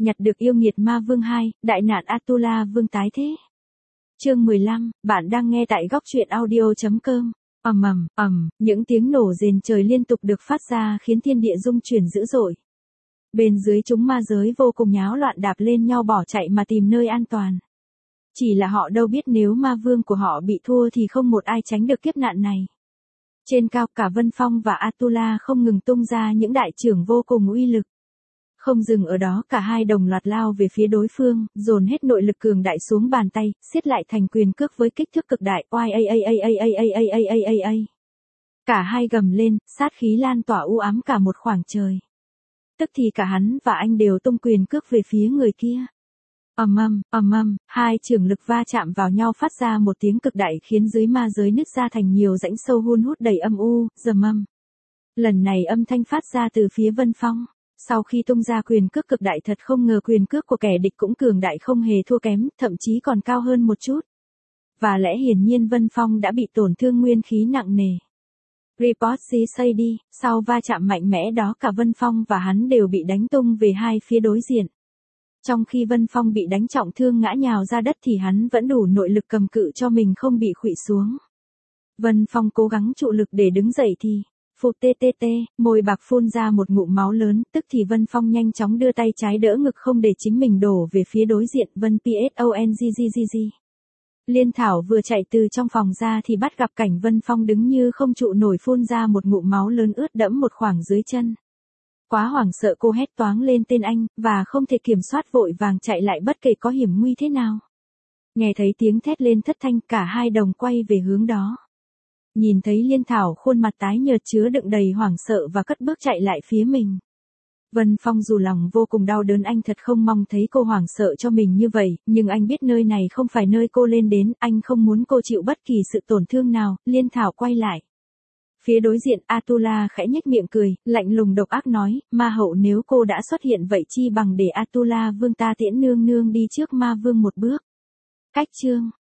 Nhặt được yêu nghiệt ma vương 2, đại nạn Atula vương tái thế. Chương 15, bạn đang nghe tại góc truyện audio.com. Những tiếng nổ rền trời liên tục được phát ra khiến thiên địa rung chuyển dữ dội. Bên dưới chúng ma giới vô cùng nháo loạn đạp lên nhau bỏ chạy mà tìm nơi an toàn. Chỉ là họ đâu biết nếu ma vương của họ bị thua thì không một ai tránh được kiếp nạn này. Trên cao cả Vân Phong và Atula không ngừng tung ra những đại chưởng vô cùng uy lực. Không dừng ở đó, cả hai đồng loạt lao về phía đối phương, dồn hết nội lực cường đại xuống bàn tay, siết lại thành quyền cước với kích thước cực đại. Cả hai gầm lên, sát khí lan tỏa u ám cả một khoảng trời. Tức thì cả hắn và anh đều tung quyền cước về phía người kia. Hai chưởng lực va chạm vào nhau phát ra một tiếng cực đại khiến dưới ma giới nứt ra thành nhiều rãnh sâu hun hút đầy âm u, rầm âm. Lần này âm thanh phát ra từ phía Vân Phong. Sau khi tung ra quyền cước cực đại, thật không ngờ quyền cước của kẻ địch cũng cường đại không hề thua kém, thậm chí còn cao hơn một chút. Và lẽ hiển nhiên Vân Phong đã bị tổn thương nguyên khí nặng nề. Report say đi, sau va chạm mạnh mẽ đó cả Vân Phong và hắn đều bị đánh tung về hai phía đối diện. Trong khi Vân Phong bị đánh trọng thương ngã nhào ra đất thì hắn vẫn đủ nội lực cầm cự cho mình không bị khuỵu xuống. Vân Phong cố gắng trụ lực để đứng dậy thì phụt môi bạc phun ra một ngụm máu lớn, tức thì Vân Phong nhanh chóng đưa tay trái đỡ ngực không để chính mình đổ về phía đối diện. Vân Psongggg. Liên Thảo vừa chạy từ trong phòng ra thì bắt gặp cảnh Vân Phong đứng như không trụ nổi, phun ra một ngụm máu lớn ướt đẫm một khoảng dưới chân. Quá hoảng sợ cô hét toáng lên tên anh, và không thể kiểm soát vội vàng chạy lại bất kể có hiểm nguy thế nào. Nghe thấy tiếng thét lên thất thanh, cả hai đồng quay về hướng đó. Nhìn thấy Liên Thảo khuôn mặt tái nhợt chứa đựng đầy hoảng sợ và cất bước chạy lại phía mình. Vân Phong dù lòng vô cùng đau đớn, anh thật không mong thấy cô hoảng sợ cho mình như vậy, nhưng anh biết nơi này không phải nơi cô lên đến, anh không muốn cô chịu bất kỳ sự tổn thương nào. Liên Thảo quay lại. Phía đối diện Atula khẽ nhếch miệng cười, lạnh lùng độc ác nói, ma hậu, nếu cô đã xuất hiện vậy chi bằng để Atula vương ta tiễn nương nương đi trước ma vương một bước. Cách chương